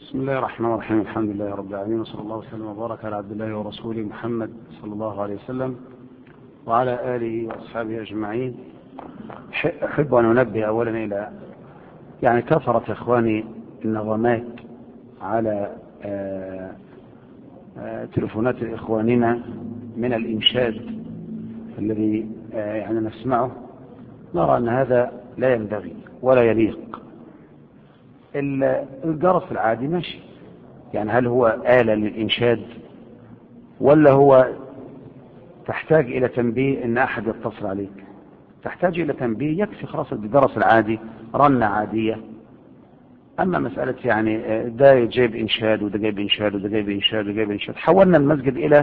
بسم الله الرحمن الرحيم. الحمد لله رب العالمين، وصلى الله وسلم وبارك على عبد الله ورسوله محمد صلى الله عليه وسلم وعلى آله وأصحابه أجمعين. أحب أن أنبه أولا إلى كثرة إخواني النغمات على تلفونات إخواننا من الإنشاد الذي نسمعه. نرى أن هذا لا ينبغي ولا يليق. الجرس العادي ماشي، هل هو آلة للإنشاد ولا هو تحتاج إلى تنبيه إن أحد يتصل عليك؟ تحتاج إلى تنبيه، يكفي خلاص الجرس العادي رنة عادية. أما مسألة ده جايب إنشاد وده جايب إنشاد وده جايب إنشاد وده جايب إنشاد، حولنا المسجد إلى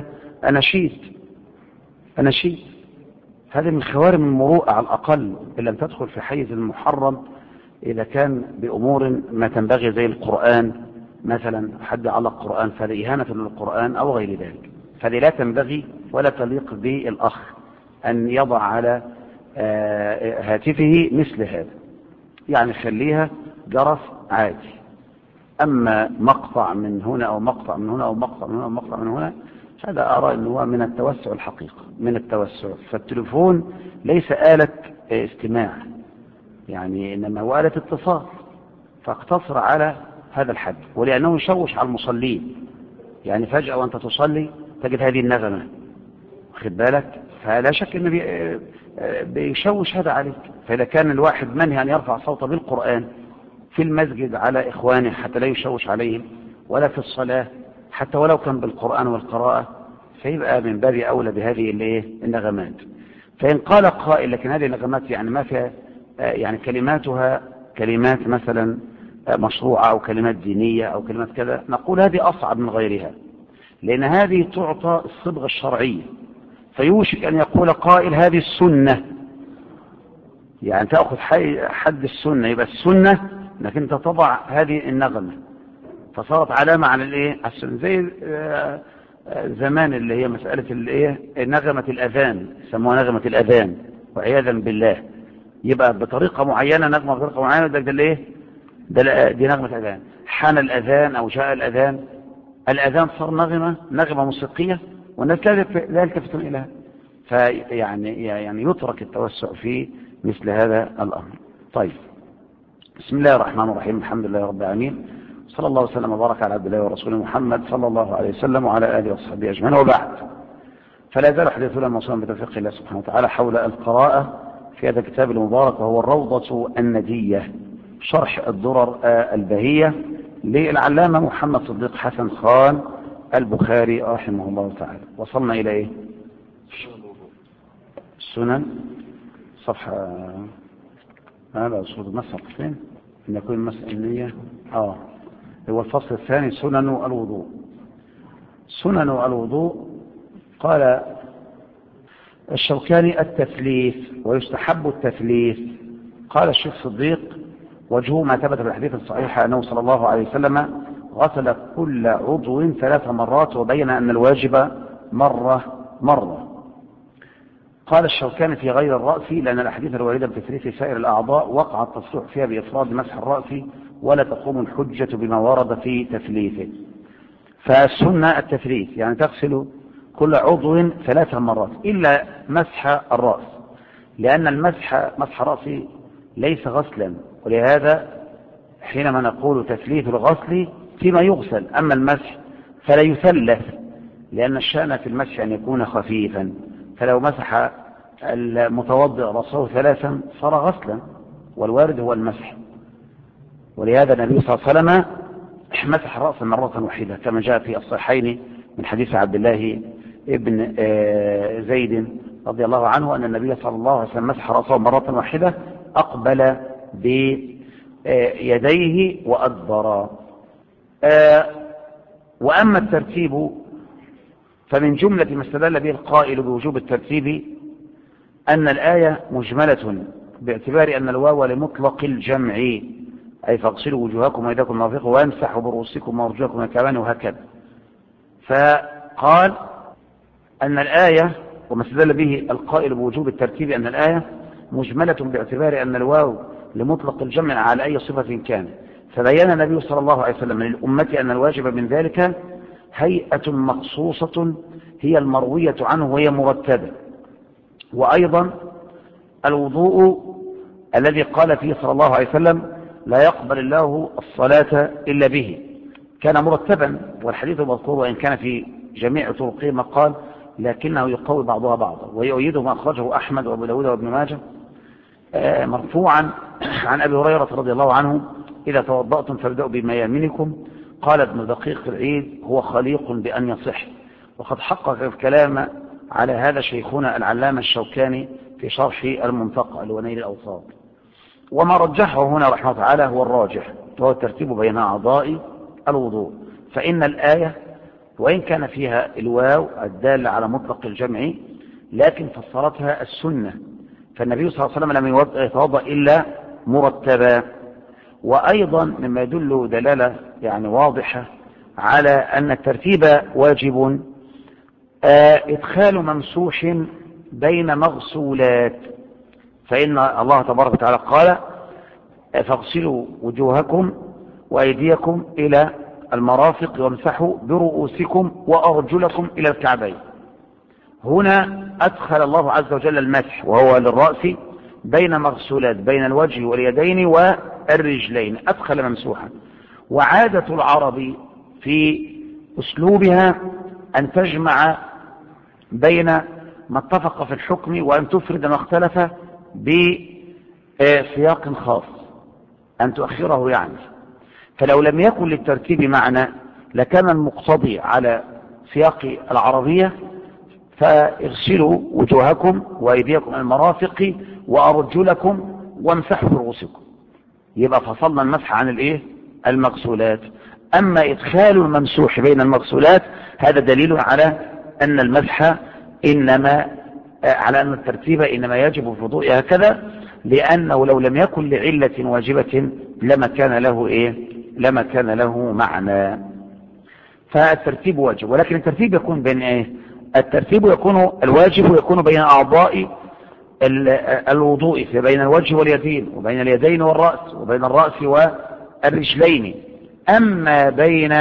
أناشيد. هذه من خوارم المروءة على الأقل، إن لم تدخل في حيز المحرم إذا كان بأمور ما تنبغي زي القرآن مثلا، حد على القرآن فهذا إهانة للقرآن أو غير ذلك، فهذه لا تنبغي ولا تليق بالأخ أن يضع على هاتفه مثل هذا. خليها جرس عادي. أما مقطع من هنا أو مقطع من هنا أو مقطع من هنا أو مقطع من هنا، هذا أرى أنه من التوسع الحقيقة، من التوسع. فالتليفون ليس آلة استماع، إنما هو آلة اتصال، فاقتصر على هذا الحد. ولأنه يشوش على المصلين، فجأة وأنت تصلي تجد هذه النغمة، واخد بالك؟ فلا شك أنه بيشوش هذا عليك. فإذا كان الواحد منهي أن يرفع صوته بالقرآن في المسجد على إخوانه حتى لا يشوش عليهم، ولا في الصلاة حتى ولو كان بالقرآن والقراءة، فيبقى من باب أولى بهذه النغمات. فإن قال قائل لكن هذه النغمات ما فيها كلماتها كلمات مثلا مشروعة أو كلمات دينية أو كلمات كذا، نقول هذه أصعب من غيرها، لأن هذه تعطى الصبغة الشرعية. فيوشك أن يقول قائل هذه السنة، تأخذ حد السنة، يبقى السنة أنك أنت تضع هذه النغمة، فصارت علامة على السنة. زي زمان اللي هي مسألة نغمة الأذان، سموها نغمة الأذان وعياذا بالله. يبقى بطريقة معينة، نغمة بطريقة معينة، دي نغمة أذان. حان الأذان أو جاء الأذان صار نغمة موسيقية، والناس لا يلتفتون إليها. يترك التوسع في مثل هذا الأمر. طيب، بسم الله الرحمن الرحيم. الحمد لله رب العالمين، صلى الله وسلم وبارك على عبد الله ورسوله محمد صلى الله عليه وسلم وعلى آله وصحبه أجمعين، وبعد. فلا زال حديثنا موصولا بتوفيق الله سبحانه وتعالى حول القراءة في هذا الكتاب المبارك، وهو الروضة الندية، شرح الدرر البهية للعلامة محمد صديق حسن خان البخاري رحمه الله تعالى. وصلنا إلى السنن، صفحة هذا أصول المسح فين؟ إن يكون المسألية هو الفصل الثاني، سنن الوضوء. سنن الوضوء، قال الشوكاني التثليث، ويستحب التثليث. قال الشيخ صديق وجهه ما ثبت في الحديث الصحيح أنه صلى الله عليه وسلم غسل كل عضو 3 مرات، وبين أن الواجب مرة. قال الشوكاني في غير الرأس، لأن الأحاديث الواردة بتثليث سائر الأعضاء وقع التصريح فيها بإفراد مسح الرأس، ولا تقوم الحجة بما ورد في تثليثه. فالسنة التثليث، تغسل كل عضو 3 مرات إلا مسح الرأس، لأن مسح الرأس ليس غسلا، ولهذا حينما نقول تثليث الغسل فيما يغسل، أما المسح فلا يثلث، لأن الشأن في المسح أن يكون خفيفا. فلو مسح المتوضئ رأسه 3 صار غسلا، والوارد هو المسح. ولهذا النبي صلى الله عليه وسلم مسح الرأس مرة واحدة، كما جاء في الصحيحين من حديث عبد الله ابن زيد رضي الله عنه أن النبي صلى الله عليه وسلم مسح رأسه مرة واحدة، أقبل بيديه وأدبر. وأما الترتيب فمن جملة ما استدل به القائل بوجوب الترتيب أن الآية مجملة، باعتبار أن الواو لمطلق الجمع، أي فاغسلوا وجوهكم وأيديكم مرافق وامسحوا برؤوسكم وأرجلكم من الكعبين، وهكذا. فقال أن الآية، وما استدل به القائل بوجوب الترتيب، أن الآية مجملة باعتبار أن الواو لمطلق الجمع على أي صفة كان، فبين النبي صلى الله عليه وسلم للأمة أن الواجب من ذلك هيئة مخصوصة هي المروية عنه وهي مرتبة. وأيضا الوضوء الذي قال فيه صلى الله عليه وسلم لا يقبل الله الصلاة إلا به كان مرتبا، والحديث المذكور وإن كان في جميع طرقه ما قال لكنه يقوي بعضها بعضا، ويؤيده ما أخرجه أحمد وأبو داود وابن ماجه مرفوعا عن أبي هريرة رضي الله عنه إذا توضأتم فابدأوا بميامنكم. قال ابن دقيق العيد هو خليق بأن يصح، وقد حقق الكلام على هذا شيخنا العلامة الشوكاني في شرح المنتقى لونيل الأوصاد. وما رجحه هنا رحمه الله تعالى هو الراجح، وهو الترتيب بين أعضاء الوضوء، فإن الآية وإن كان فيها الواو الدالة على مطلق الجمع لكن فسرتها السنة، فالنبي صلى الله عليه وسلم لم يتوضأ إلا مرتبا. وأيضا مما يدل دلالة يعني واضحة على أن الترتيب واجب إدخال ممسوح بين مغسولات، فإن الله تبارك وتعالى قال فاغسلوا وجوهكم وأيديكم إلى المرافق وامسحوا برؤوسكم وأرجلكم إلى الكعبين. هنا أدخل الله عز وجل المسح وهو للرأس بين مغسولات بين الوجه واليدين والرجلين، أدخل ممسوحا. وعادة العرب في أسلوبها أن تجمع بين ما اتفق في الحكم وأن تفرد ما اختلف بسياق خاص، أن تؤخره يعني. فلو لم يكن للترتيب معنى لكان المقتضي على سياق العربية فاغسلوا وجوهكم وأيديكم المرافق وأرجلكم وامسحوا برؤوسكم، يبقى فصلنا المسح عن المغسولات. أما إدخال الممسوح بين المغسولات هذا دليل على أن المسح إنما على أن الترتيب إنما يجب في الوضوء هكذا، لأنه لو لم يكن لعلة واجبة لما كان له معنى. فالترتيب واجب، ولكن الترتيب يكون بين الترتيب الواجب يكون بين أعضاء الوضوء، بين الوجه واليدين وبين اليدين والرأس وبين الرأس والرجلين. أما بين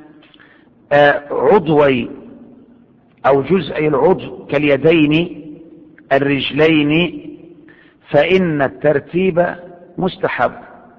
عضوي أو جزء العضو كاليدين الرجلين فإن الترتيب مستحب.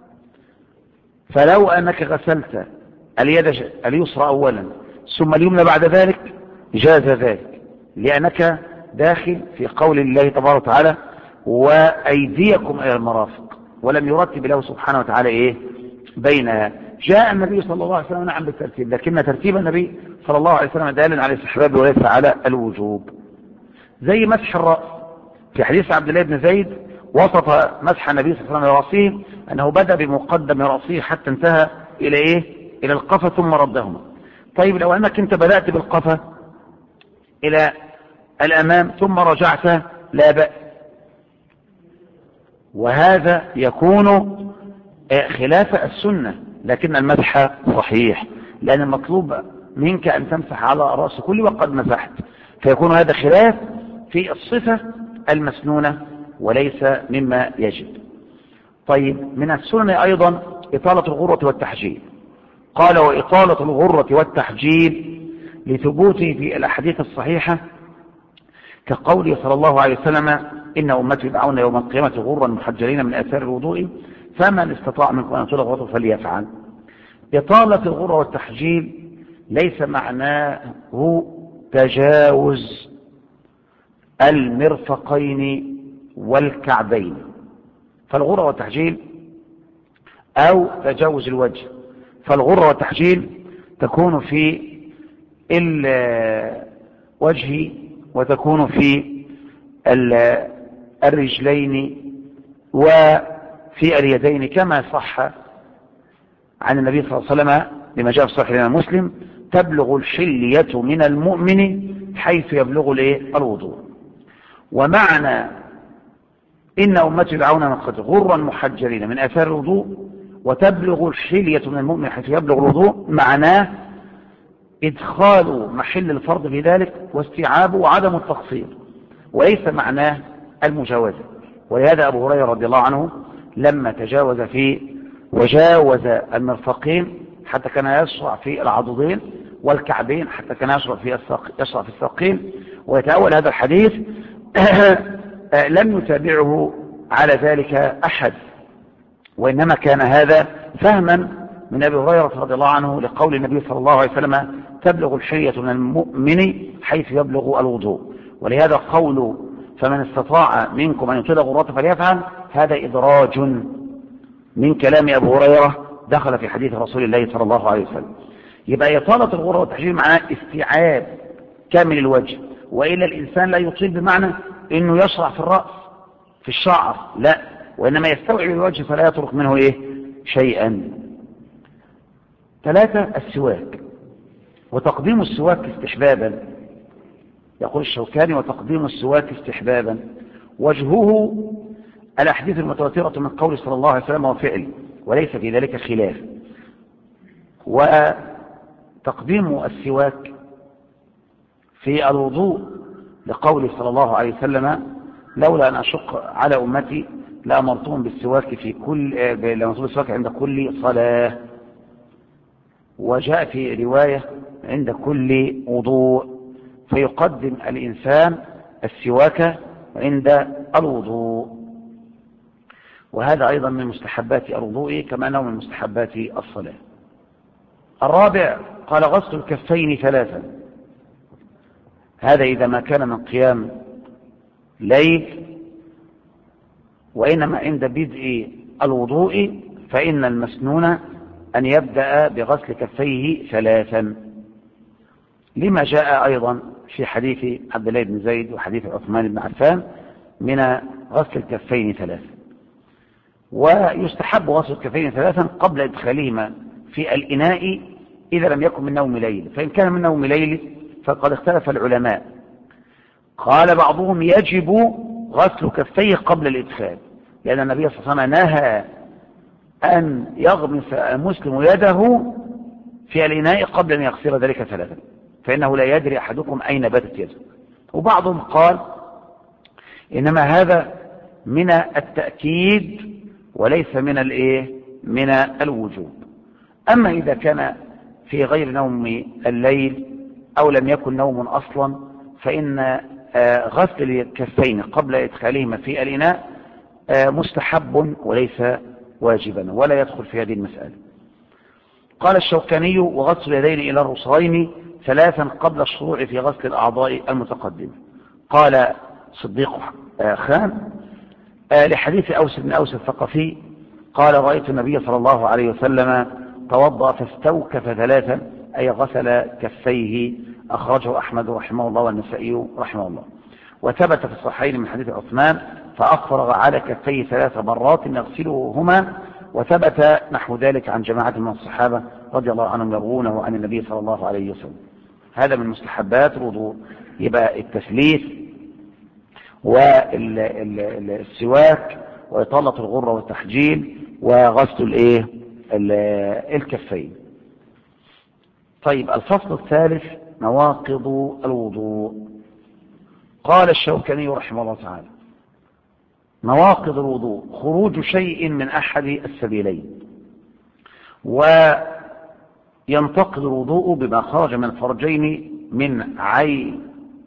فلو أنك غسلت اليد اليسرى أولا ثم اليمنى بعد ذلك جاز ذلك، لأنك داخل في قول الله تبارك وتعالى وأيديكم إلى المرافق، ولم يرتب له سبحانه وتعالى بينها. جاء النبي صلى الله عليه وسلم نعم بالترتيب، لكن ترتيب النبي صلى الله عليه وسلم دال على الاستحباب وليس على الوجوب. زي مسح الرأس في حديث عبد الله بن زيد وصف مسح النبي صلى الله عليه وسلم لرأسه أنه بدأ بمقدم رأسه حتى انتهى إلى القفا ثم ردهما. طيب لو أنك انت بدأت بالقفا إلى الأمام ثم رجعت لا بأس، وهذا يكون خلاف السنة، لكن المسح صحيح، لأن المطلوب منك أن تمسح على رأس كل وقد مسحت، فيكون هذا خلاف في الصفة المسنونة وليس مما يجب. طيب من السنن أيضا إطالة الغرة والتحجيل. قال وإطالة الغرة والتحجيل لثبوته في الأحاديث الصحيحة كقوله صلى الله عليه وسلم إن أمتي يدعون يوم القيامة غرا محجلين من آثار الوضوء فمن استطاع منكم أن يطيل غرته فليفعل. إطالة الغرة والتحجيل ليس معناه تجاوز المرفقين والكعبين، فالغرة والتحجيل أو تجاوز الوجه، فالغرة والتحجيل تكون في الوجه وتكون في الرجلين وفي اليدين، كما صح عن النبي صلى الله عليه وسلم لما جاء في صحيح الإمام مسلم تبلغ الحلية من المؤمن حيث يبلغ الوضوء. ومعنى إن أمتي يدعون من قد غرا محجلين من آثار الوضوء وتبلغ الحلية من المؤمن حيث يبلغ الوضوء معناه إدخال محل الفرض في ذلك واستيعابه وعدم التقصير، وليس معناه المجاوزة. ولهذا أبو هريرة رضي الله عنه لما تجاوز في وجاوز المرفقين حتى كان يشرع في العضدين، والكعبين حتى كان يشرع في الساقين، ويتأول هذا الحديث لم يتابعه على ذلك أحد، وإنما كان هذا فهما من أبي هريرة رضي الله عنه لقول النبي صلى الله عليه وسلم: تبلغ الحلية من المؤمن حيث يبلغ الوضوء. ولهذا قول فمن استطاع منكم أن يطيل غرته فليفعل، هذا إدراج من كلام أبي هريرة دخل في حديث رسول الله صلى الله عليه وسلم. يبقى إطالة الغرة والتحجيل معناه استيعاب كامل الوجه، وإلا الإنسان لا يطيل بمعنى أنه يشرع في الرأس في الشعر، لا، وإنما يستوعب الوجه فلا يترك منه شيئا. 3 السواك، وتقديم السواك استحبابا. يقول الشوكاني: وتقديم السواك استحبابا وجهه الأحاديث المتواترة من قول صلى الله عليه وسلم وفعل، وليس في ذلك خلاف. وتقديم السواك في الوضوء لقول صلى الله عليه وسلم: لولا أن أشق على أمتي لأمرتهم بالسواك عند كل صلاة. وجاء في رواية عند كل وضوء، فيقدم الإنسان السواك عند الوضوء. وهذا أيضا من مستحبات الوضوء كما أنه من مستحبات الصلاة. 4 قال: غسل الكفين 3. هذا إذا ما كان من قيام ليل، وإنما عند بدء الوضوء فإن المسنون أن يبدأ بغسل كفيه 3، لما جاء أيضا في حديث عبد الله بن زيد وحديث عثمان بن عفان من غسل الكفين 3. ويستحب غسل الكفين 3 قبل إدخالهما في الإناء إذا لم يكن من نوم ليل، فإن كان من نوم ليل فقد اختلف العلماء. قال بعضهم: يجب غسل كفيه قبل الإدخال، لأن النبي صلى الله عليه وسلم نهى أن يغمس المسلم يده في الإناء قبل أن يغسل ذلك 3، فإنه لا يدري أحدكم أين باتت يده. وبعضهم قال: إنما هذا من التأكيد وليس من الوجوب. أما إذا كان في غير نوم الليل أو لم يكن نوم أصلا فإن غسل الكفين قبل إدخالهما في الإناء مستحب وليس واجبا، ولا يدخل في هذه المسألة. قال الشوكاني: وغسل اليدين إلى الرسغين 3 قبل الشروع في غسل الأعضاء المتقدمة. قال صديق خان لحديث أوس بن أوس الثقفي قال: رأيت النبي صلى الله عليه وسلم توضأ فاستوكف 3، أي غسل كفيه. أخرجه أحمد رحمه الله والنسائي رحمه الله. وثبت في الصحيحين من حديث عثمان: فأفرغ على كفيه 3 مرات يغسلهما. وثبت نحو ذلك عن جماعة من الصحابة رضي الله عنهم يروونه عن النبي صلى الله عليه وسلم. هذا من مستحبات الوضوء. يبقى التثليث والسواك وإطالة الغرة والتحجيل وغسل الكفين. طيب، الفصل الثالث: نواقض الوضوء. قال الشوكاني رحمه الله تعالى: نواقض الوضوء خروج شيء من أحد السبيلين، وينتقض الوضوء بما خرج من الفرجين من عين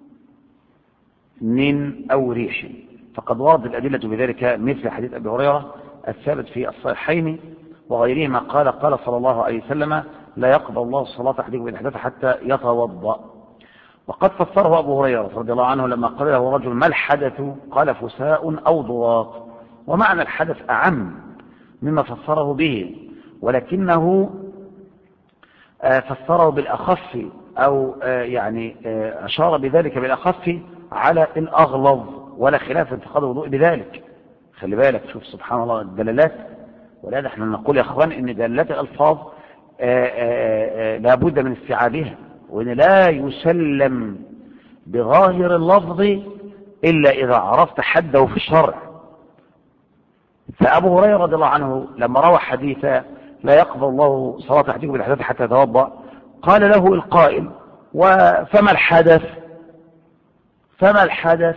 أو ريح، فقد ورد الأدلة بذلك مثل حديث أبي هريرة الثابت في الصحيحين وغيرهما قال صلى الله عليه وسلم: لا يقبل الله الصلاة أحدكم إذا أحدث حتى يتوضأ. وقد فسره أبو هريرة رضي الله عنه لما قال له رجل: ما الحدث؟ قال: فساء أو ضراط. ومعنى الحدث أعم مما فسره به، ولكنه فسره بالأخف، أو أشار بذلك بالأخف على الأغلظ، ولا خلاف انتقاد الوضوء بذلك. خلي بالك، شوف سبحان الله الدلالات. ولهذا احنا نقول يا اخوان ان دلالات الألفاظ لابد من استيعابها، وإن لا يسلم بظاهر اللفظ إلا إذا عرفت حده في الشرع. فأبو هريرة رضي الله عنه لما روى حديثا: لا يقبل الله صلاة أحدكم بالأحداث حتى يتوضأ، قال له القائل: فما الحدث؟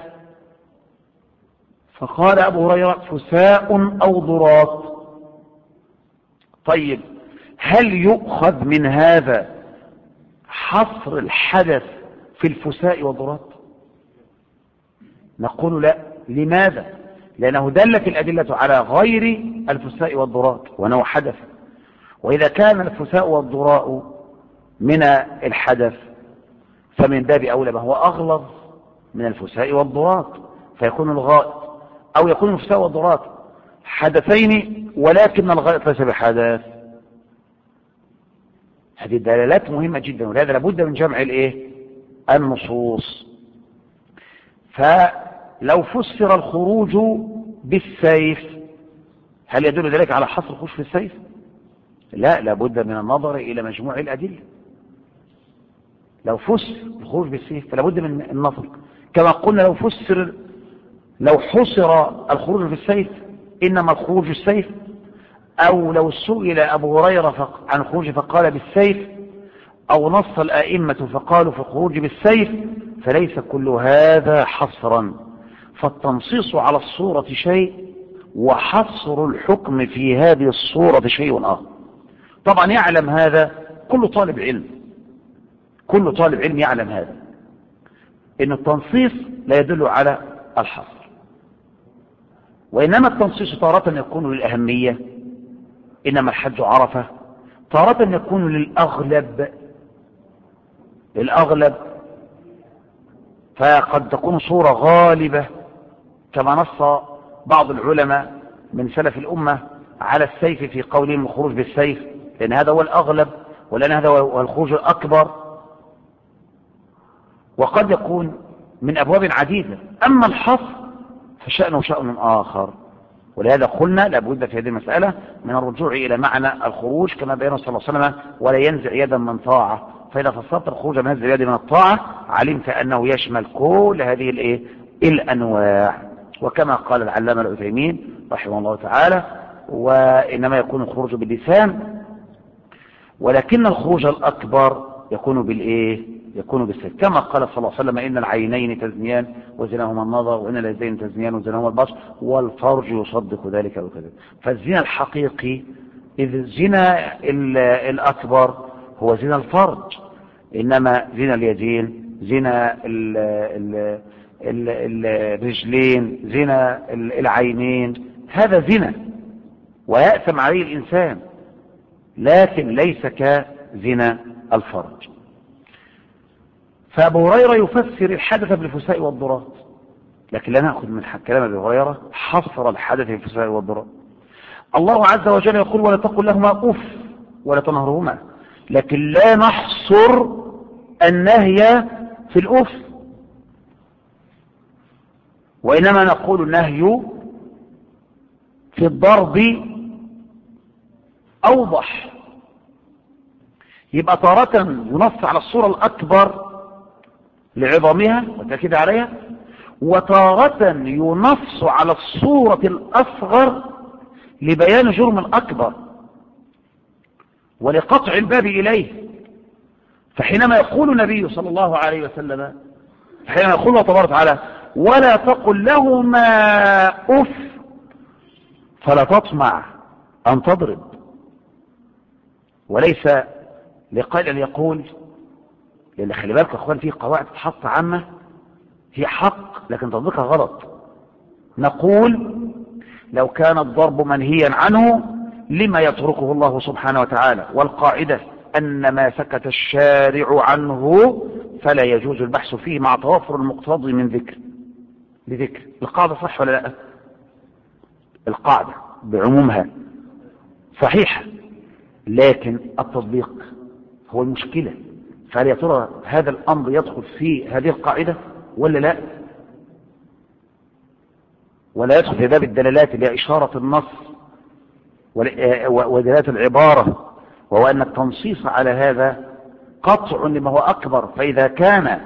فقال أبو هريرة: فساء أو ضراط. طيب هل يؤخذ من هذا حصر الحدث في الفساء والضرات؟ نقول لا. لماذا؟ لأنه دلت الأدلة على غير الفساء والضرات وأنه حدث، وإذا كان الفساء والضراء من الحدث فمن باب أولى ما هو أغلظ من الفساء والضرات، فيكون الغائط أو يكون الفساء والضرات حدثين ولكن الغائط ليس بحدث. هذه الدلالات مهمة جدا، ولهذا لابد من جمع النصوص. فلو فسر الخروج بالسيف هل يدل ذلك على حصر الخروج في السيف؟ لا، لابد من النظر إلى مجموع الأدلة. لو فسر الخروج بالسيف فلابد من النظر، كما قلنا لو حصر الخروج بالسيف إنما الخروج بالسيف، أو لو سئل أبو هريرة عن الخروج فقال بالسيف، أو نص الآئمة فقالوا في الخروج بالسيف، فليس كل هذا حصرا. فالتنصيص على الصورة شيء، وحصر الحكم في هذه الصورة شيء آخر. طبعا يعلم هذا كل طالب علم، كل طالب علم يعلم هذا، إن التنصيص لا يدل على الحصر، وإنما التنصيص تارة يكون للأهمية، إنما الحج عرفة، تارة يكون للأغلب، فقد تكون صورة غالبة كما نص بعض العلماء من سلف الأمة على السيف في قولهم الخروج بالسيف، لأن هذا هو الأغلب، ولأن هذا هو الخروج الأكبر، وقد يكون من أبواب عديدة. أما الحصر فشأنه شأن آخر، ولهذا قلنا لابد في هذه المسألة من الرجوع إلى معنى الخروج كما بينه صلى الله عليه وسلم: ولا ينزع يدا من طاعة. فإذا فسرت الخروج من نزع يد من الطاعة علمت أنه يشمل كل هذه الأنواع. وكما قال العلامة العثيمين رحمه الله تعالى: وإنما يكون الخروج باللسان، ولكن الخروج الأكبر يكون يكون بالسيف، كما قال صلى الله عليه وسلم: إن العينين تزنيان وزناهما النظر، وإن اليدين تزنيان وزناهما البطش، والفرج يصدق ذلك وكذا. فالزنا الحقيقي إذ الزنا الأكبر هو زنا الفرج، إنما زنا اليدين، زنا الرجلين، زنا العينين، هذا زنا ويأثم عليه الإنسان، لكن ليس كزنا الفرج. فأبو هريرة يفسر الحدث بالفساء والضرات، لكن لا نأخذ من كلام أبي هريرة حصر الحدث بالفساء والضرات. الله عز وجل يقول: ولا تقل لهما أف ولا تنهرهما، لكن لا نحصر النهي في الأف، وإنما نقول النهي في الضرب أوضح. يبقى تارة ينص على الصورة الأكبر لعظمها والتأكيد عليها، وتارة ينص على الصورة الأصغر لبيان جرم الأكبر ولقطع الباب إليه. فحينما يقول النبي صلى الله عليه وسلم، حينما يقول الله تبارك وتعالى: ولا تقل لهما أف، فلا تطمع أن تضرب، وليس لقائل أن يقول، لأن خلي بالك يا أخوان في قواعد تحط عامة هي حق لكن تطبيقها غلط. نقول: لو كان الضرب منهيا عنه لما يتركه الله سبحانه وتعالى، والقاعدة أن ما سكت الشارع عنه فلا يجوز البحث فيه مع توفر المقتضي من بذكر. القاعدة صح ولا لا؟ القاعدة بعمومها صحيحة، لكن التطبيق هو المشكلة. فهل يا ترى هذا الأمر يدخل في هذه القاعدة ولا لا؟ ولا يدخل في باب الدلالات اللي هي إشارة النص ودلالات العبارة، وهو أن التنصيص على هذا قطع لما هو أكبر. فإذا كان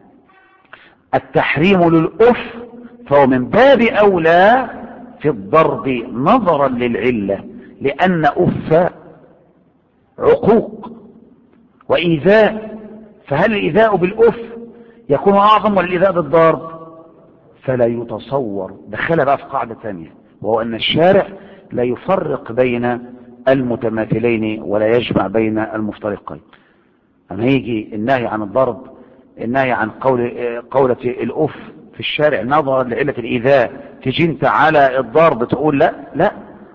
التحريم للأف فهو من باب أولى في الضرب نظرا للعلة، لأن أف عقوق وإيذاء، فهل الإيذاء بالأف يكون أعظم ولا الإيذاء بالضرب؟ فلا يتصور. دخل بقى في قاعدة ثانية، وهو أن الشارع لا يفرق بين المتماثلين ولا يجمع بين المفترقين. أما يجي النهي عن الضرب، النهي عن قولة الأف في الشارع نظرا لعلة الإيذاء، تجي انت على الضرب تقول لا لا.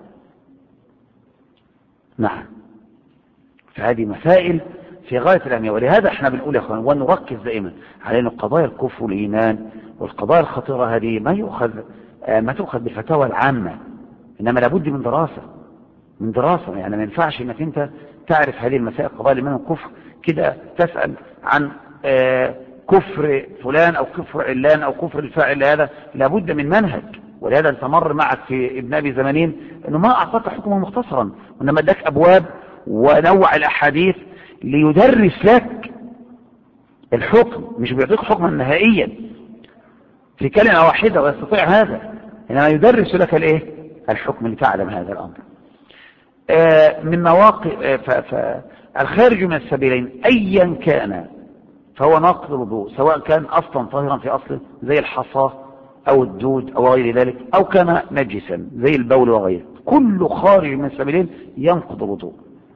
نعم، فهذه مسائل في غاية الأهمية. ولهذا احنا بنقول يا اخوان ونركز دائما على ان قضايا الكفر والإيمان والقضايا الخطيرة هذه ما تؤخذ بالفتاوى العامة، انما لابد من دراسة. يعني ما ينفعش انك انت تعرف هذه المسائل قضايا الإيمان والكفر كده تسأل عن كفر فلان او كفر علان او كفر الفاعل. هذا لابد من منهج. ولهذا استمر معك في ابن ابي زمانين انه ما اعطاك حكما مختصرا، وانما اداك ابواب ونوع الاحاديث ليدرس لك الحكم، مش بيعطيك حكما نهائيا في كلمة واحدة ويستطيع هذا، انما يدرس لك الحكم لتعلم هذا الامر. من مواقع الخارج من السبيلين ايا كان فهو ناقض الوضوء، سواء كان اصلا طاهرا في اصله زي الحصى او الدود او غير ذلك، او كان نجسا زي البول وغيره، كل خارج من السبيلين ينقض الوضوء.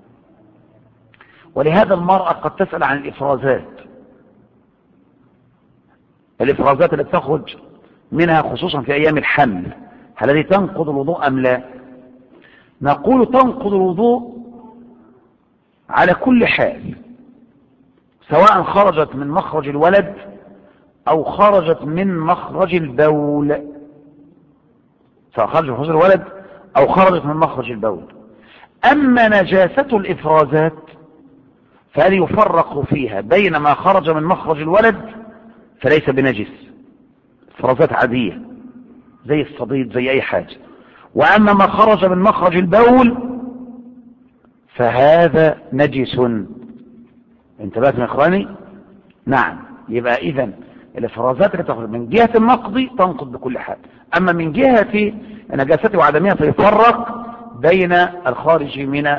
ولهذا المرأة قد تسأل عن الافرازات التي تخرج منها خصوصا في ايام الحمل، هل هذه تنقض الوضوء ام لا؟ نقول تنقض الوضوء على كل حال، سواء خرجت من مخرج الولد او خرجت من مخرج البول، سواء خرجت من مخرج الولد او خرجت من مخرج البول. اما نجاسة الافرازات فهل يفرق فيها بين ما خرج من مخرج الولد فليس بنجس، افرازات عادية زي الصديد زي اي حاجة، واما ما خرج من مخرج البول فهذا نجس. انتبهت يا اخواني؟ نعم. يبقى اذا الافرازات اللي تخرج من جهة النقض تنقض بكل حال، اما من جهة نجاسته وعدمها فيفرق بين الخارج من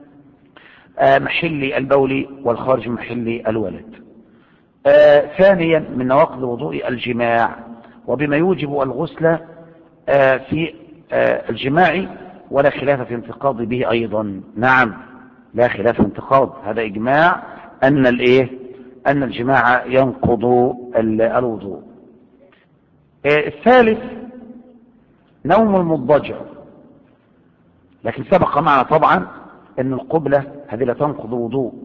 محل البول والخارج من محل الولد. ثانيا من نواقض الوضوء الجماع، وبما يوجب الغسل في الجماع ولا خلاف في انتقاض به ايضا. نعم، لا خلاف في انتقاض، هذا اجماع ان الجماع ينقض الوضوء. الثالث نوم المضجع، لكن سبق معنا طبعا ان القبلة هذه لا تنقض الوضوء،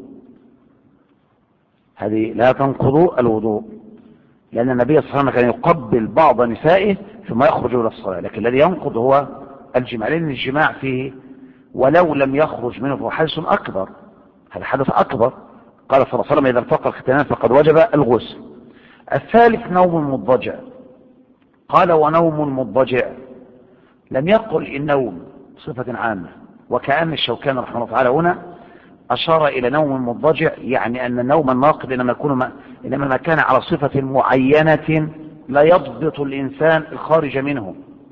هذه لا تنقض الوضوء، لأن النبي صلى الله عليه وسلم كان يقبل بعض نسائه ثم يخرج إلى الصلاة، لكن الذي ينقض هو الجماع، لأن الجماع فيه ولو لم يخرج منه فهو حدث أكبر، هذا حدث أكبر. قال صلى الله عليه وسلم إذا التقى الختانان فقد وجب الغسل. الثالث نوم المضجع، قال ونوم المضجع لم يقل النوم صفة عامة، وكأن الشوكاني رحمه الله تعالى هنا أشار إلى نوم المضجع، يعني أن النوم الناقض إنما ما كان على صفة معينة لا يضبط الإنسان الخارج منه،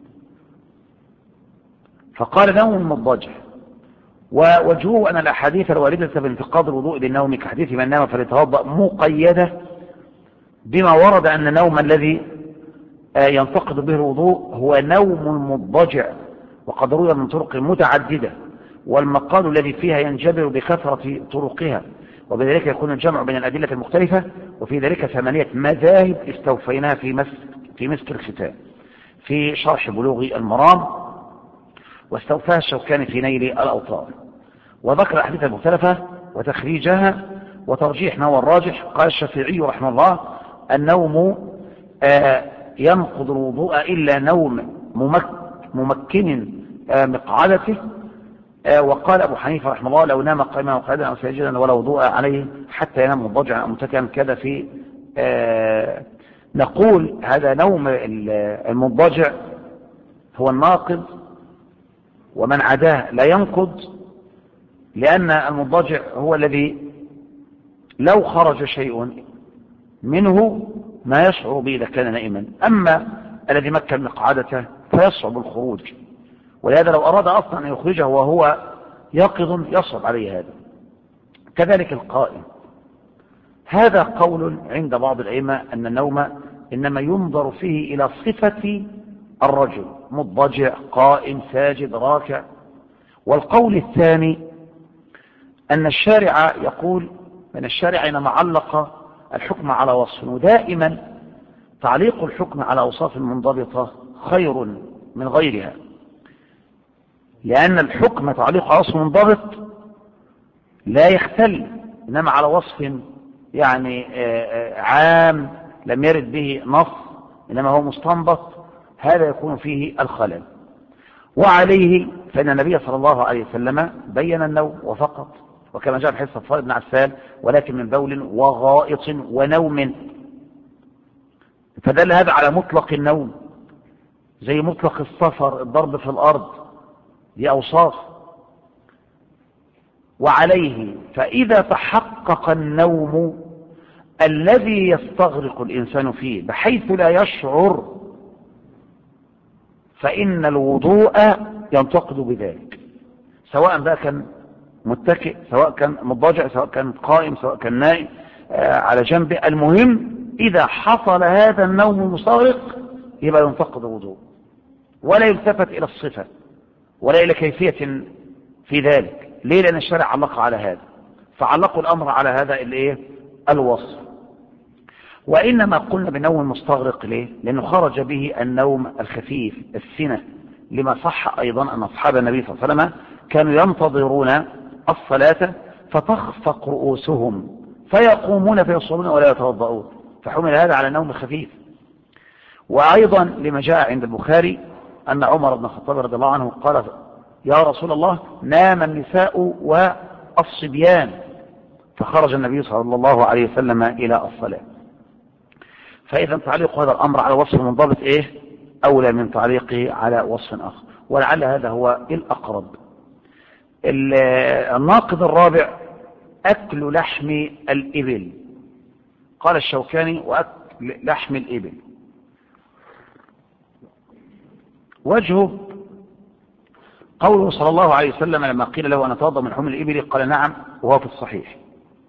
فقال نوم المضجع. ووجهه أن الأحاديث الواردة بانتقاض الوضوء بالنوم كحديث من نام فليتوضأ مقيدة بما ورد أن النوم الذي ينتقض به الوضوء هو نوم المضجع، وقد روي من طرق متعددة، والمقال الذي فيها ينجبر بكثرة طرقها، وبذلك يكون الجمع بين الأدلة المختلفة، وفي ذلك 8 مذاهب استوفيناها في مسك الختان في شرح بلوغ المرام، واستوفاها الشوكاني في نيل الأوطار، وذكر الأحاديث المختلفة وتخريجها وترجيح ما هو الراجح. قال الشافعي رحمه الله النوم ينقض الوضوء إلا نوم ممكن مقعدته، وقال أبو حنيفة رحمه الله لو نام قائما أو قاعدا أو ساجدا ولا وضوء عليه حتى ينام مضجعا أو متكئا كذا في نقول هذا نوم المضجع هو الناقض، ومن عداه لا ينقض، لأن المضجع هو الذي لو خرج شيء منه ما يشعر به إذا كان نائما، أما الذي مكن مقعدته فيصعب الخروج، ولهذا لو أراد أصلا أن يخرجه وهو يقظ يصعب عليه هذا. كذلك القائم، هذا قول عند بعض الأئمة أن النوم إنما ينظر فيه إلى صفة الرجل، مضجع قائم ساجد راكع، والقول الثاني أن الشارع يقول أن الشارع إنما علق الحكم على وصف، ودائما تعليق الحكم على أوصاف منضبطة خير من غيرها، لأن الحكم تعليق على وصف منضبط لا يختل، إنما على وصف يعني عام لم يرد به نص إنما هو مستنبط، هذا يكون فيه الخلل. وعليه فإن النبي صلى الله عليه وسلم بين النوم وفقط، وكما جاء في حديث صفوان بن عسال ولكن من بول وغائط ونوم، فدل هذا على مطلق النوم زي مطلق السفر، الضرب في الأرض، دي أوصاف. وعليه فإذا تحقق النوم الذي يستغرق الإنسان فيه بحيث لا يشعر فإن الوضوء ينتقد بذلك، سواء بقى كان متكئ، سواء كان مضطجع، سواء كان قائم، سواء كان نائم على جنبه، المهم إذا حصل هذا النوم المستغرق يبقى ينتقد الوضوء، ولا يلتفت إلى الصفة ولا إلى كيفية في ذلك. ليه؟ لأن الشارع علق على هذا، فعلقوا الأمر على هذا الايه الوصف. وإنما قلنا بالنوم المستغرق ليه؟ لأنه خرج به النوم الخفيف السنة، لما صح أيضا أن أصحاب النبي صلى الله عليه وسلم كانوا ينتظرون الصلاة فتخفق رؤوسهم فيقومون فيصلون ولا يتوضؤون، فحمل هذا على النوم الخفيف. وأيضا لما جاء عند البخاري أن عمر بن الخطاب رضي الله عنه قال يا رسول الله نام النساء والصبيان، فخرج النبي صلى الله عليه وسلم إلى الصلاة. فإذا تعليق هذا الأمر على وصف منضبط أولى من تعليقه على وصف آخر، ولعل هذا هو الأقرب. الناقض الرابع أكل لحم الإبل. قال الشوكاني وأكل لحم الإبل وجهه قوله صلى الله عليه وسلم لما قيل له أنا أتوضأ من لحوم الإبل قال نعم، وهو في الصحيح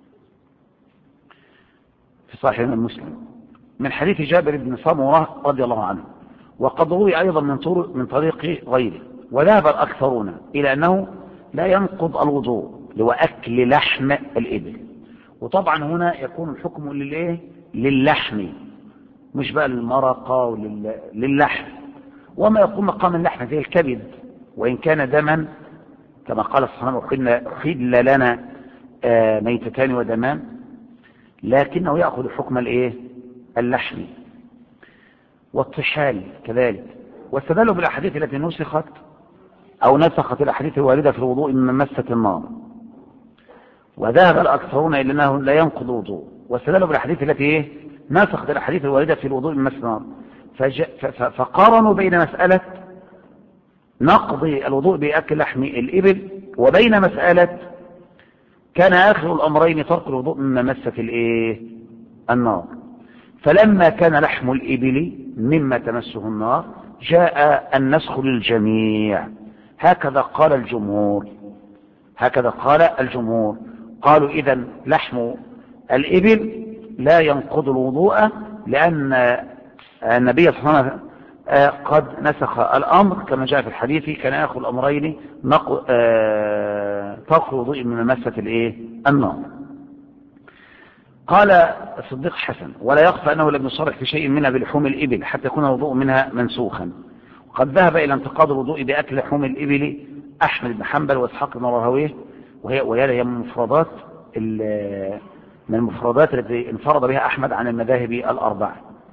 في صحيح المسلم من حديث جابر بن سمرة رضي الله عنه، وقد روي أيضا من طريق غيره. وذهب الأكثرون إلى أنه لا ينقض الوضوء لأكل لحم الإبل، وطبعا هنا يكون الحكم للحم مش بقى للمرقة للحم، وما يقوم مقام اللحم زي الكبد وإن كان دما كما قال سبحانه أحل لنا ميتتان ودمان، لكنه يأخذ حكم اللحم. والطحال كذلك. واستدلوا بالأحاديث التي نسخت أو نسخت الأحاديث الواردة في الوضوء من مسة النار، وذهب الأكثرون إلى أنه لا ينقض الوضوء، واستدلوا بالأحاديث التي نسخت الأحاديث الواردة في الوضوء من مسة النار، فقارنوا بين مسألة نقض الوضوء بأكل لحم الإبل وبين مسألة كان آخر الأمرين ترك الوضوء من مسة النار. فلما كان لحم الإبل مما تمسه النار جاء النسخ للجميع، هكذا قال الجمهور. قالوا إذن لحم الإبل لا ينقض الوضوء لأن النبي صلى الله عليه وسلم قد نسخ الأمر كما جاء في الحديث كان آخر الأمرين ترك الوضوء من مسة النار. قال الصديق حسن ولا يخفى أنه لم يصرح في شيء منها بلحوم الإبل حتى يكون الوضوء منها منسوخا، وقد ذهب إلى انتقاض الوضوء بأكل لحوم الإبل أحمد بن حنبل وإسحاق بن راهويه، وهي من المفردات التي انفرد بها أحمد عن المذاهب الأربعة.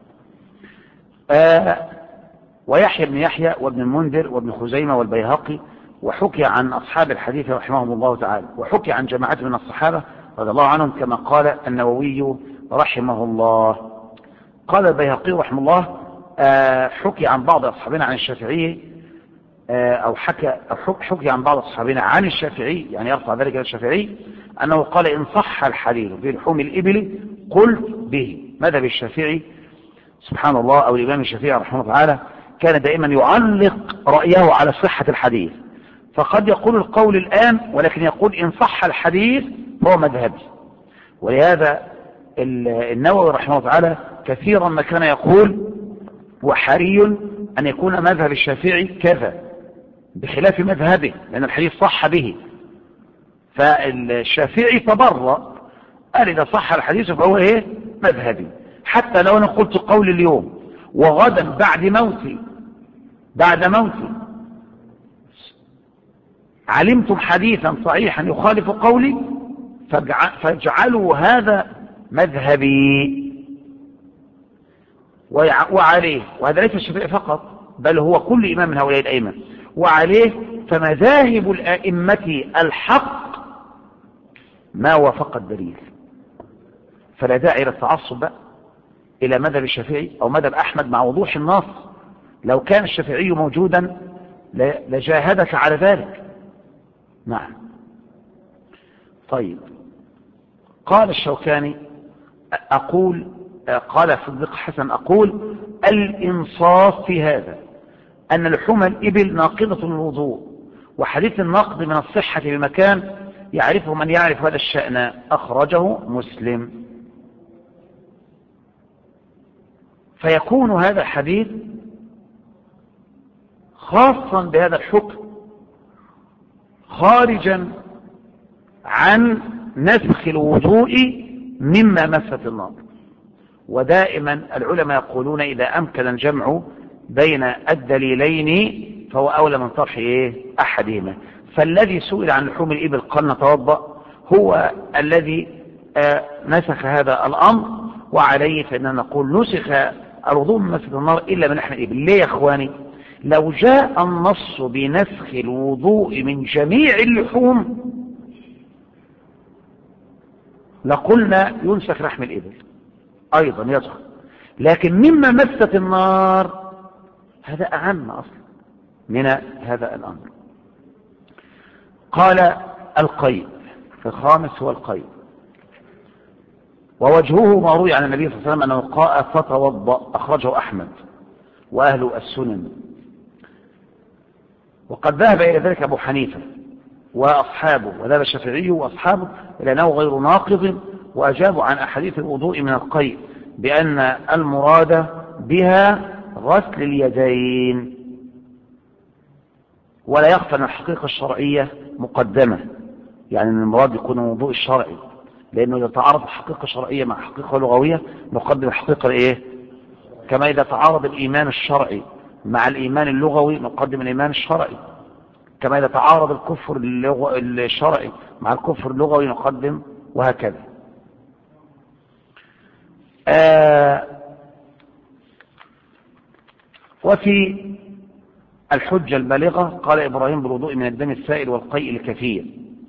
ويحيى بن يحيى وابن المنذر وابن خزيمة والبيهقي، وحكي عن أصحاب الحديث رحمهم الله تعالى، وحكي عن جماعة من الصحابة رضي الله عنهم كما قال النووي رحمه الله. قال البيهقي رحمه الله حكي عن بعض أصحابنا عن الشافعي أو حكي عن بعض أصحابنا عن الشافعي، يعني يرفع ذلك إلى الشافعي أنه قال إن صح الحديث في لحوم الإبل قلت به. ماذا بالشافعي سبحان الله أو الإمام الشافعي رحمه الله تعالى كان دائما يعلق رأيه على صحة الحديث، فقد يقول القول الآن ولكن يقول إن صح الحديث فهو مذهبي. ولهذا النووي رحمه الله تعالى كثيرا ما كان يقول وحري أن يكون مذهب الشافعي كذا، بخلاف مذهبه لأن الحديث صح به. فالشافعي تبرأ، قال إذا صح الحديث فهو إيه؟ مذهبي. حتى لو أنا قلت قولي اليوم وغدا بعد موتي علمتم حديثا صحيحا يخالف قولي فاجعلوا هذا مذهبي. وعليه، وهذا ليس الشافعي فقط بل هو كل إمام من هؤلاء الأئمة، وعليه فمذاهب الأئمة الحق ما وافق الدليل. فلا داعي إلى التعصب إلى مذهب الشافعي أو مذهب أحمد مع وضوح النص. لو كان الشافعي موجودا لجاهدك على ذلك. نعم. طيب، قال الشوكاني قال صديق حسن أقول الإنصاف في هذا أن لحوم الإبل ناقضة الوضوء، وحديث النقض من الصحة بمكان يعرفه من يعرف هذا الشأن، أخرجه مسلم. فيكون هذا الحديث خاصا بهذا الحكم خارجا عن نسخ الوضوء مما مست النار. ودائما العلماء يقولون إذا أمكن الجمع بين الدليلين فهو أولى من طرح أحدهما. فالذي سئل عن لحوم الإبل قال نتوضأ هو الذي نسخ هذا الأمر، وعليه فإننا نقول نسخ الوضوء من مسجد النار إلا من لحم الإبل. ليه يا إخواني؟ لو جاء النص بنسخ الوضوء من جميع اللحوم لقلنا ينسخ لحم الإبل أيضا يدخل، لكن مما مست النار هذا أعم أصلا من هذا الأمر. قال القيد في الخامس هو القيد، ووجهه ما روي عن النبي صلى الله عليه وسلم أنه قاء فتوضأ، أخرجه أحمد وأهل السنن. وقد ذهب إلى ذلك أبو حنيفة وأصحابه، وذهب الشافعي وأصحابه إلى أنه غير ناقض، وأجابوا عن أحاديث الوضوء من القيء بأن المراد بها غسل اليدين. ولا يخفى أن الحقيقة الشرعية مقدمة، يعني أن المراد يكون الوضوء الشرعي، لأنه إذا تعارض الحقيقة الشرعية مع حقيقة لغوية نقدم الحقيقة كما إذا تعارض الإيمان الشرعي مع الإيمان اللغوي نقدم الإيمان الشرعي، كما إذا تعارض الكفر الشرعي مع الكفر اللغوي نقدم، وهكذا. وفي الحجة البالغة قال إبراهيم بالوضوء من الدم السائل والقيء الكثير،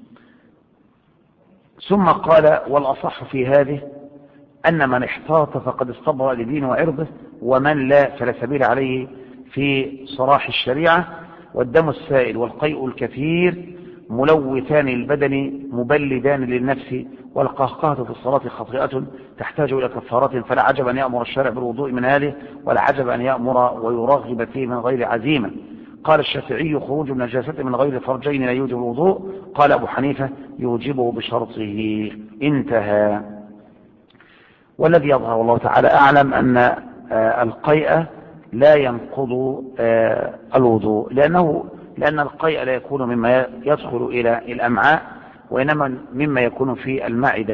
ثم قال والأصح في هذه أن من احتاط فقد استبرأ لدينه وعرضه، ومن لا فلا سبيل عليه في صراح الشريعة. والدم السائل والقيء الكثير ملوثان للبدن مبلدان للنفس، والقهقهة في الصلاة خطيئة تحتاج إلى كفارات، فلا عجب أن يأمر الشارع بالوضوء من هذه، ولا عجب أن يأمر ويرغب فيه من غير عزيمة. قال الشافعي خروج النجاسة من غير فرجين لا يوجب الوضوء. قال أبو حنيفة يوجبه بشرطه. انتهى. والذي يظهر والله تعالى أعلم أن القيء لا ينقض الوضوء، لأن القيء لا يكون مما يدخل إلى الأمعاء، وإنما مما يكون في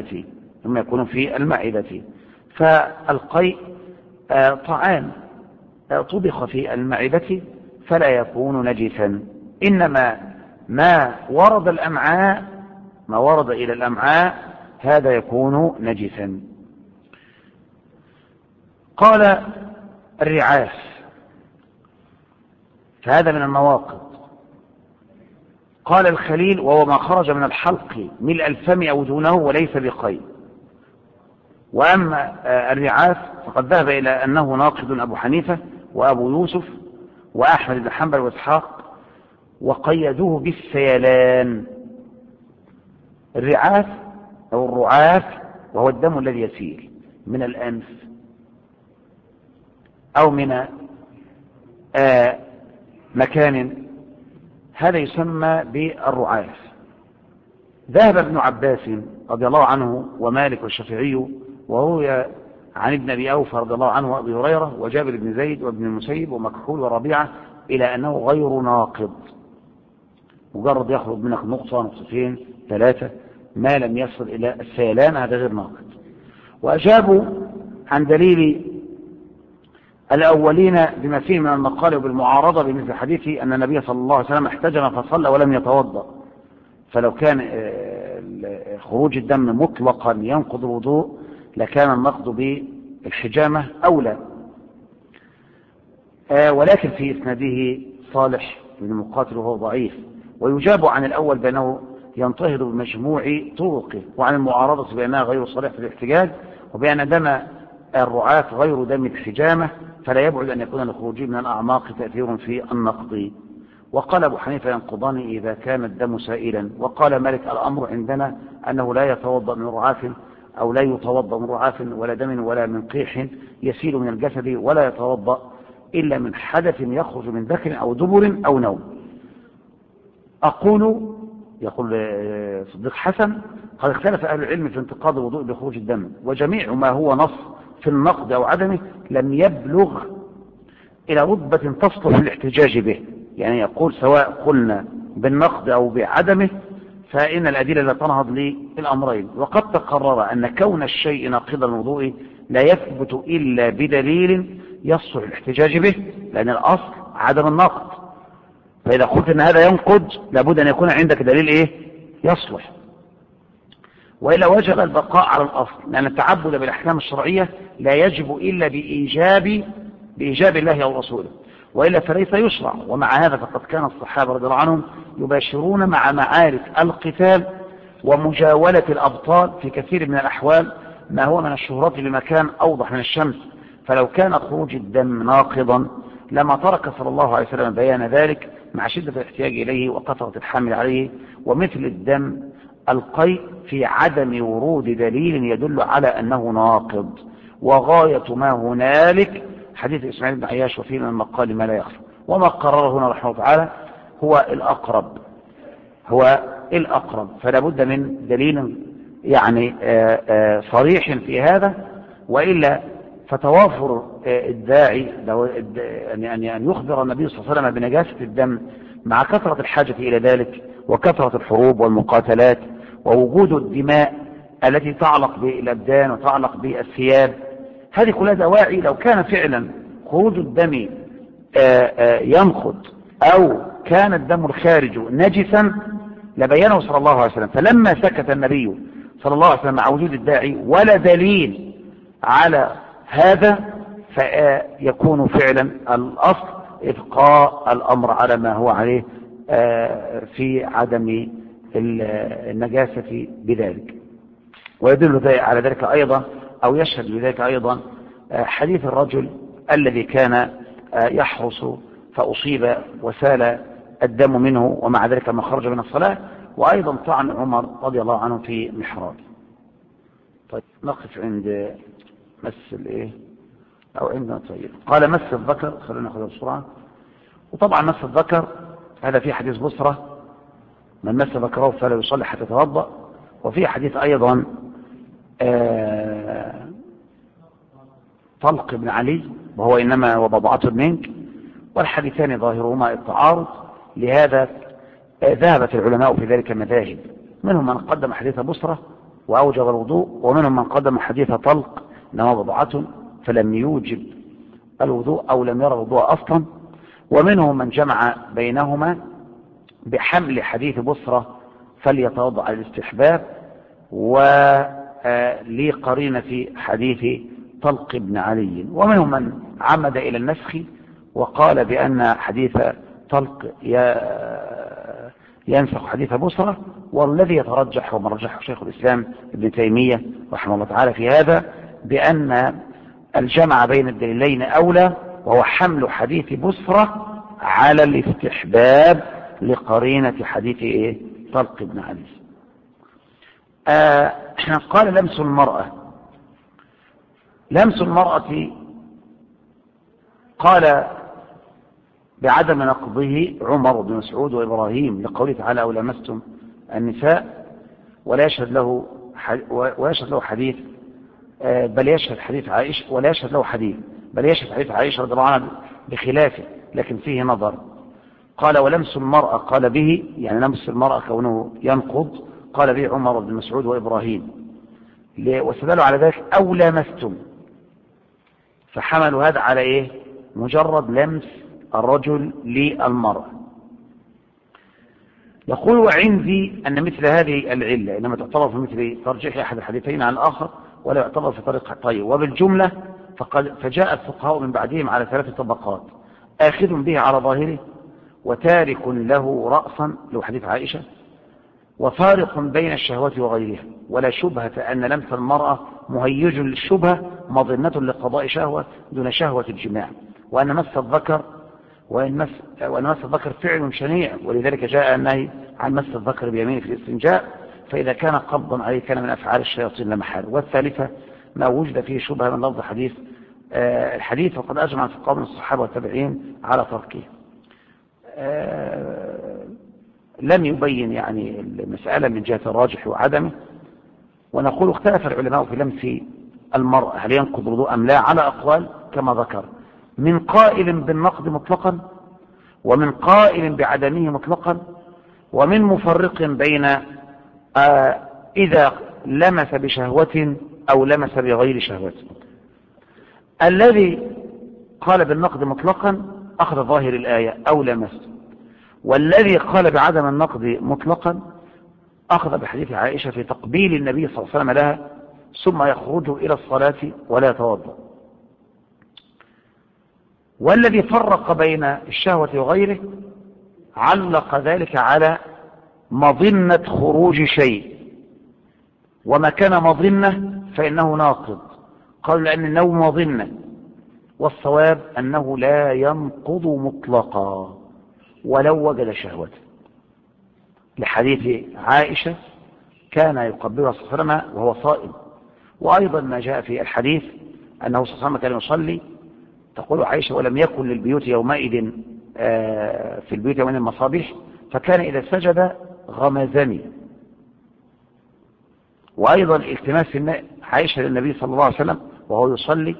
المعدة. فالقيء طعام طبخ في المعدة فلا يكون نجسا، إنما ما ورد إلى الأمعاء هذا يكون نجسا. قال الرعاف فهذا من النواقض. قال الخليل وهو ما خرج من الحلق ملء الفم أو دونه وليس بقيء. وأما الرعاف فقد ذهب إلى أنه ناقض أبو حنيفة وأبو يوسف وأحمد بن حنبل وإسحاق، وقيدوه بالسيلان. الرعاف أو الرعاف وهو الدم الذي يسيل من الأنف أو من مكان، هذا يسمى بالرعاف. ذهب ابن عباس رضي الله عنه ومالك والشافعي وروي عن ابن أبي أوفى رضي الله عنه وأبي هريرة وجابر بن زيد وابن المسيب ومكحول وربيعة إلى أنه غير ناقض. مجرد يخرج منك نقطة نقطتين ثلاثة ما لم يصل إلى السيلان هذا غير ناقض. وأجابوا عن دليل الأولين بما فيه من المقال وبالمعارضة بمثل حديث أن النبي صلى الله عليه وسلم احتجم فصلى ولم يتوضأ، فلو كان خروج الدم مطلقا ينقض الوضوء لكان النقض بالحجامة أولى. ولكن في إسناده صالح بن مقاتل وهو ضعيف. ويجاب عن الأول بأنه ينتهض بمجموع طرقه، وعن المعارضة بأنها غير صالح في الاحتجاج، وبأن دم الرعاة غير دم الحجامة، فلا يبعد أن يكون لخروجه من الأعماق تأثير في النقض. وقال أبو حنيفة ينقضان إذا كان الدم سائلا. وقال مالك الأمر عندنا أنه لا يتوضأ من رعاة أو لا يتوضأ من رعاة ولا دم ولا من قيح يسيل من الجسد، ولا يتوضأ إلا من حدث يخرج من ذكر أو دبر أو نوم. أقول يقول صديق حسن قد اختلف أهل العلم في انتقاض الوضوء بخروج الدم، وجميع ما هو نص في النقض أو عدمه لم يبلغ إلى رتبة تصلح الاحتجاج به. يعني يقول سواء قلنا بالنقض أو بعدمه فإن الأدلة لا تنهض للأمرين. وقد تقرر أن كون الشيء ناقض الوضوء لا يثبت إلا بدليل يصلح الاحتجاج به، لأن الأصل عدم النقض. فإذا قلت أن هذا ينقض لابد أن يكون عندك دليل يصلح، وإلا وجب البقاء على الأصل، لأن التعبد بالأحكام الشرعية لا يجب إلا بإيجاب الله أو رسوله، وإلا فليس يشرع. ومع هذا فقد كان الصحابة رضي الله عنهم يباشرون مع معارك القتال ومجاولة الأبطال في كثير من الأحوال ما هو من الشهرة بمكان أوضح من الشمس. فلو كان خروج الدم ناقضا لما ترك صلى الله عليه وسلم بيان ذلك مع شدة الاحتياج إليه وكثرة الحمل عليه. ومثل الدم القيء في عدم ورود دليل يدل على أنه ناقض، وغاية ما هنالك حديث إسماعيل بن عياش وفيه من المقال ما لا يخفى. وما قرره هنا رحمه الله تعالى هو الأقرب، فلا بد من دليل يعني صريح في هذا، وإلا فتوافر الداعي أن يخبر النبي صلى الله عليه وسلم بنجاسة الدم مع كثرة الحاجة إلى ذلك وكثرة الحروب والمقاتلات ووجود الدماء التي تعلق بالأبدان وتعلق بالثياب، هذه كلها دواعي. لو كان فعلا خروج الدم ينقض أو كان الدم الخارج نجسا لبينه صلى الله عليه وسلم. فلما سكت النبي صلى الله عليه وسلم مع وجود الداعي ولا دليل على هذا فيكون فعلا الأصل إبقاء الأمر على ما هو عليه في عدم النجاسة بذلك. ويدل على ذلك أيضا أو يشهد بذلك أيضا حديث الرجل الذي كان يحرس فأصيب وسال الدم منه ومع ذلك ما خرج من الصلاة، وأيضا طعن عمر رضي الله عنه في محراب. طيب نقف عند مس أو عندنا. طيب قال مس الذكر، خلينا ناخذها بسرعة. وطبعا مس الذكر هذا في حديث بصرة من مس ذكره فلا يصلي حتى يتوضأ، وفي حديث أيضا طلق بن علي وهو إنما وبضعة منك، والحديثان ظاهرهما التعارض. لهذا ذهبت العلماء في ذلك مذاهب، منهم من قدم حديث بصرة وأوجب الوضوء، ومنهم من قدم حديث طلق إنما بضعة فلم يوجب الوضوء أو لم يرى الوضوء أصلا، ومنهم من جمع بينهما بحمل حديث بصرة فليتوضأ على الاستحباب ولقرينة حديث طلق بن علي، ومنهم من عمد إلى النسخ وقال بأن حديث طلق ينسخ حديث بصرة. والذي يترجح وما رجحه شيخ الإسلام ابن تيمية رحمه الله تعالى في هذا بأن الجمع بين الدليلين أولى، وهو حمل حديث بصرة على الاستحباب لقرينة حديث طلق بن علي. قال لمس المرأة قال بعدم نقضه عمر بن مسعود وإبراهيم لقوله تعالى أو لمستم النساء، ولا يشهد له حديث بل يشهد حديث عائشة، ولا يشهد له حديث بل يشهد حديث عائشة رضي الله عنها بخلافه، لكن فيه نظر. قال ولمس المرأة قال به، يعني لمس المرأة كونه ينقض، قال به عمر بن مسعود وإبراهيم، واستدلوا على ذلك أو لمستم، فحملوا هذا على إيه؟ مجرد لمس الرجل للمرأة. يقول وعندي أن مثل هذه العلة إنما تعتبر في مثل ترجيح أحد الحديثين عن الآخر ولا يعتبر في طريق طيب. وبالجملة فجاء الفقهاء من بعدهم على 3 طبقات: آخذ به على ظاهره، وتارك له رأسا، له حديث عائشة، وفارق بين الشهوات وغيرها، ولا شبهة أن لمس المرأة مهيج للشبهة مظنة لقضاء شهوة دون شهوة الجماع، وأن مس الذكر فعل شنيع، ولذلك جاء النهي عن مس الذكر بيمينه في الاستنجاء، فإذا كان قبضا عليه كان من أفعال الشياطين لا محال. والثالثة ما وجد فيه شبهة من لفظ الحديث، وقد أجمع فقهاء من الصحابة والتابعين على تركه. لم يبين يعني المسألة من جهة الراجح وعدمه، ونقول اختلف العلماء في لمس المرأة هل ينقض الوضوء أم لا، على أقوال كما ذكر، من قائل بالنقض مطلقا، ومن قائل بعدمه مطلقا، ومن مفرق بين إذا لمس بشهوة أو لمس بغير شهوة. الذي قال بالنقض مطلقا أخذ ظاهر الآية أو لمس، والذي قال بعدم النقض مطلقا أخذ بحديث عائشة في تقبيل النبي صلى الله عليه وسلم لها ثم يخرج إلى الصلاة ولا يتوضأ. والذي فرق بين الشهوة وغيره علق ذلك على مظنة خروج شيء، وما كان مظنة فإنه ناقض، قالوا لأن النوم مظنة، والصواب أنه لا ينقض مطلقا ولو وجد شهوة، لحديث عائشة كان يقبلها صلى الله عليه وسلم وهو صائم. وأيضا ما جاء في الحديث أنه صلى الله عليه وسلم كان يصلي، تقول عائشة ولم يكن للبيوت يومئذ في البيوت يومئذ المصابيح، فكان إذا سجد غمزني. وأيضا التماس عائشة للنبي صلى الله عليه وسلم وهو يصلي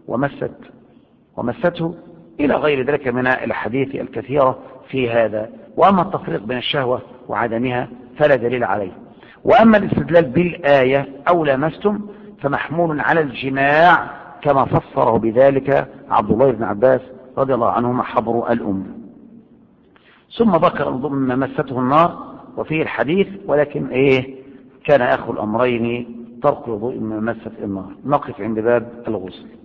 ومسته إلى غير ذلك من الحديث الكثيرة في هذا. وأما التفريق بين الشهوة وعدمها فلا دليل عليه. وأما الاستدلال بالآية أو لمستم فمحمول على الجماع كما فسره بذلك عبد الله بن عباس رضي الله عنهما حبر الأم. ثم ذكر مما مسته النار وفيه الحديث، ولكن كان آخر الأمرين ترك الوضوء مما مست النار. نقف عند باب الغسل.